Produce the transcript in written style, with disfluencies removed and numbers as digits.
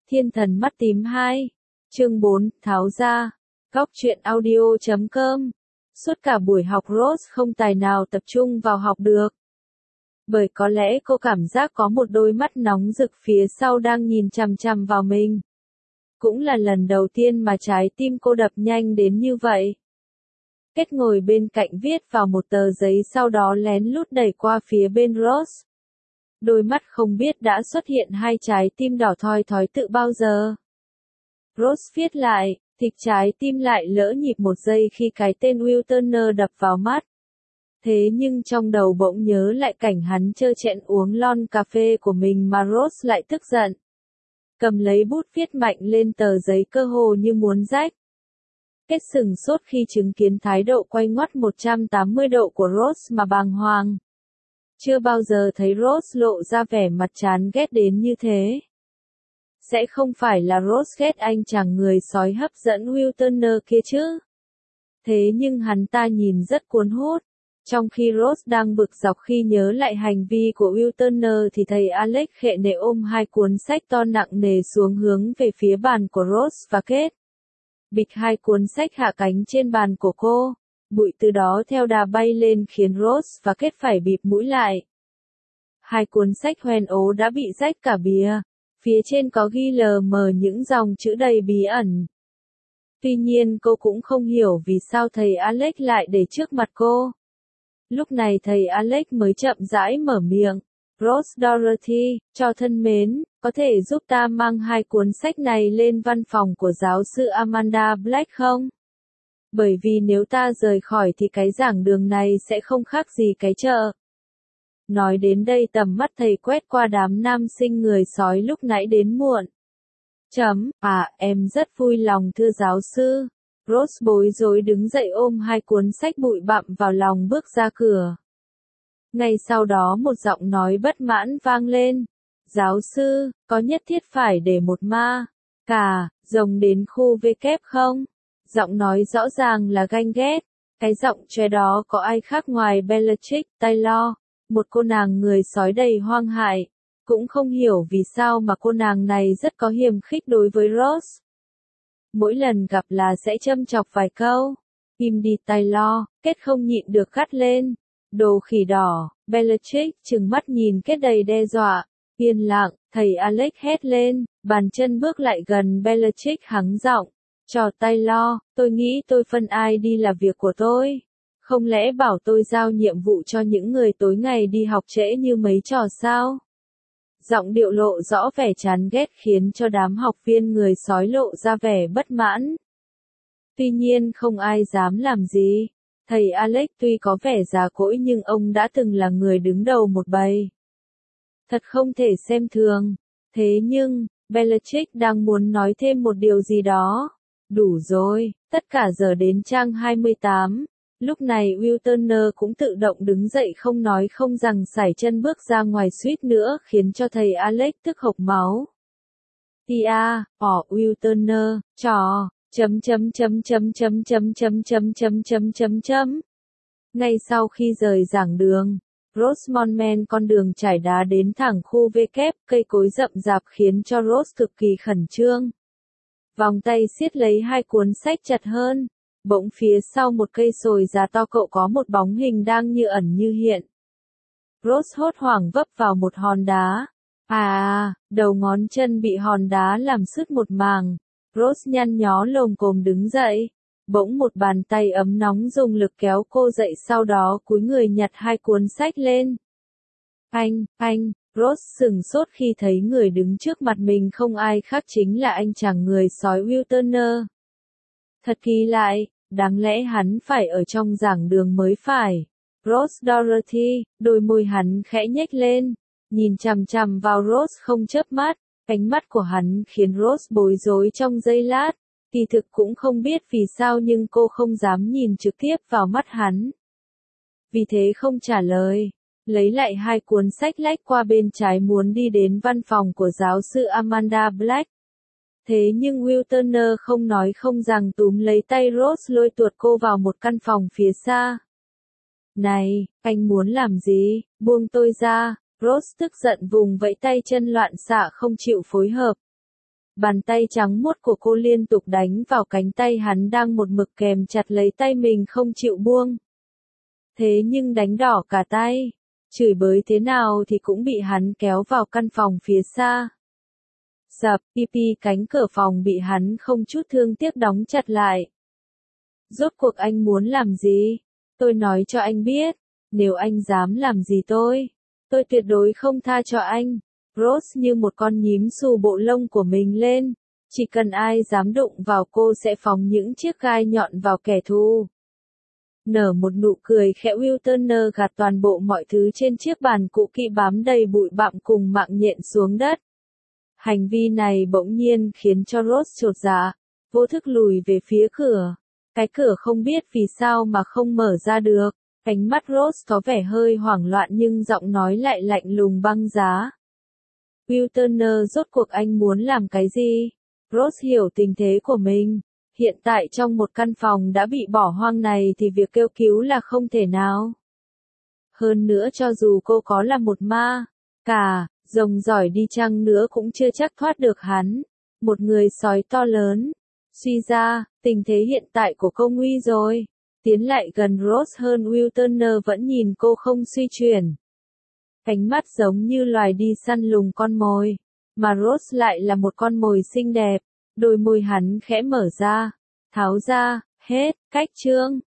Thiên thần mắt tím 2. Chương 4, tháo ra. Góc truyện audio.com. Suốt cả buổi học Rose không tài nào tập trung vào học được. Bởi có lẽ cô cảm giác có một đôi mắt nóng rực phía sau đang nhìn chằm chằm vào mình. Cũng là lần đầu tiên mà trái tim cô đập nhanh đến như vậy. Kết ngồi bên cạnh viết vào một tờ giấy sau đó lén lút đẩy qua phía bên Rose. Đôi mắt không biết đã xuất hiện hai trái tim đỏ thoi thói tự bao giờ. Rose viết lại, thịt trái tim lại lỡ nhịp một giây khi cái tên Will Turner đập vào mắt. Thế nhưng trong đầu bỗng nhớ lại cảnh hắn trơ trẽn uống lon cà phê của mình mà Rose lại tức giận. Cầm lấy bút viết mạnh lên tờ giấy cơ hồ như muốn rách. Kết sừng sốt khi chứng kiến thái độ quay ngoắt 180 độ của Rose mà bàng hoàng. Chưa bao giờ thấy Rose lộ ra vẻ mặt chán ghét đến như thế. Sẽ không phải là Rose ghét anh chàng người sói hấp dẫn Will Turner kia chứ? Thế nhưng hắn ta nhìn rất cuốn hút. Trong khi Rose đang bực dọc khi nhớ lại hành vi của Will Turner thì thầy Alex khệ nệ ôm hai cuốn sách to nặng nề xuống hướng về phía bàn của Rose và Kate. Bịch hai cuốn sách hạ cánh trên bàn của cô. Bụi từ đó theo đà bay lên khiến Rose và Kate phải bịt mũi lại. Hai cuốn sách hoen ố đã bị rách cả bìa. Phía trên có ghi lờ mờ những dòng chữ đầy bí ẩn. Tuy nhiên cô cũng không hiểu vì sao thầy Alex lại để trước mặt cô. Lúc này thầy Alex mới chậm rãi mở miệng. Rose Dorothy, cho thân mến, có thể giúp ta mang hai cuốn sách này lên văn phòng của giáo sư Amanda Black không? Bởi vì nếu ta rời khỏi thì cái giảng đường này sẽ không khác gì cái chợ. Nói đến đây tầm mắt thầy quét qua đám nam sinh người sói lúc nãy đến muộn. Em rất vui lòng thưa giáo sư. Rose bối rối đứng dậy ôm hai cuốn sách bụi bặm vào lòng bước ra cửa. Ngay sau đó một giọng nói bất mãn vang lên. Giáo sư, có nhất thiết phải để một ma cà rồng đến khu W không? Giọng nói rõ ràng là ganh ghét. Cái giọng tre đó có ai khác ngoài Bellatrix Taylor, một cô nàng người sói đầy hoang hại. Cũng không hiểu vì sao mà cô nàng này rất có hiềm khích đối với Rose. Mỗi lần gặp là sẽ châm chọc vài câu. Im đi Taylor, Kết không nhịn được gắt lên. Đồ khỉ đỏ, Bellatrix trừng mắt nhìn Kết đầy đe dọa. Yên lặng, thầy Alex hét lên, bàn chân bước lại gần Bellatrix hắng giọng. Cho Taylor, tôi nghĩ tôi phân ai đi là việc của tôi. Không lẽ bảo tôi giao nhiệm vụ cho những người tối ngày đi học trễ như mấy trò sao? Giọng điệu lộ rõ vẻ chán ghét khiến cho đám học viên người sói lộ ra vẻ bất mãn. Tuy nhiên không ai dám làm gì. Thầy Alex tuy có vẻ già cỗi nhưng ông đã từng là người đứng đầu một bầy. Thật không thể xem thường. Thế nhưng, Bellatrix đang muốn nói thêm một điều gì đó. Đủ rồi, tất cả giờ đến trang 28. Lúc này Will Turner cũng tự động đứng dậy không nói không rằng sải chân bước ra ngoài suýt nữa khiến cho thầy Alex tức hộc máu. Will Turner, Ngay sau khi rời giảng đường, Rosemont men con đường trải đá đến thẳng khu W, cây cối rậm rạp khiến cho Rose cực kỳ khẩn trương. Vòng tay siết lấy hai cuốn sách chặt hơn. Bỗng phía sau một cây sồi già to cậu có một bóng hình đang như ẩn như hiện. Rose hốt hoảng vấp vào một hòn đá. Đầu ngón chân bị hòn đá làm sứt một mảng. Rose nhăn nhó lồm cồm đứng dậy. Bỗng một bàn tay ấm nóng dùng lực kéo cô dậy sau đó cúi người nhặt hai cuốn sách lên. Anh, Rose sửng sốt khi thấy người đứng trước mặt mình không ai khác chính là anh chàng người sói Will Turner. Thật kỳ lại, đáng lẽ hắn phải ở trong giảng đường mới phải. Rose Dorothy, đôi môi hắn khẽ nhếch lên, nhìn chằm chằm vào Rose không chớp mắt, ánh mắt của hắn khiến Rose bối rối trong giây lát, kỳ thực cũng không biết vì sao nhưng cô không dám nhìn trực tiếp vào mắt hắn. Vì thế không trả lời, lấy lại hai cuốn sách lách qua bên trái muốn đi đến văn phòng của giáo sư Amanda Black. Thế nhưng Will Turner không nói không rằng túm lấy tay Rose lôi tuột cô vào một căn phòng phía xa. Này, anh muốn làm gì? Buông tôi ra. Rose tức giận vùng vẫy tay chân loạn xạ không chịu phối hợp. Bàn tay trắng muốt của cô liên tục đánh vào cánh tay hắn đang một mực kèm chặt lấy tay mình không chịu buông. Thế nhưng đánh đỏ cả tay, chửi bới thế nào thì cũng bị hắn kéo vào căn phòng phía xa. Sập, pipi cánh cửa phòng bị hắn không chút thương tiếc đóng chặt lại. Rốt cuộc anh muốn làm gì? Tôi nói cho anh biết, nếu anh dám làm gì tôi tuyệt đối không tha cho anh. Rose như một con nhím xù bộ lông của mình lên, chỉ cần ai dám đụng vào cô sẽ phóng những chiếc gai nhọn vào kẻ thù. Nở một nụ cười khẽ, Will Turner gạt toàn bộ mọi thứ trên chiếc bàn cũ kỹ bám đầy bụi bặm cùng mạng nhện xuống đất. Hành vi này bỗng nhiên khiến cho Rose chột dạ, vô thức lùi về phía cửa. Cái cửa không biết vì sao mà không mở ra được. Ánh mắt Rose có vẻ hơi hoảng loạn nhưng giọng nói lại lạnh lùng băng giá. Will Turner, rốt cuộc anh muốn làm cái gì? Rose hiểu tình thế của mình. Hiện tại trong một căn phòng đã bị bỏ hoang này thì việc kêu cứu là không thể nào. Hơn nữa cho dù cô có là một ma rồng giỏi đi chăng nữa cũng chưa chắc thoát được hắn. Một người sói to lớn. Suy ra, tình thế hiện tại của cô nguy rồi. Tiến lại gần Rose hơn, Will Turner vẫn nhìn cô không suy chuyển. Ánh mắt giống như loài đi săn lùng con mồi, mà Rose lại là một con mồi xinh đẹp. Đôi môi hắn khẽ mở ra, tháo ra, hết, cách chương.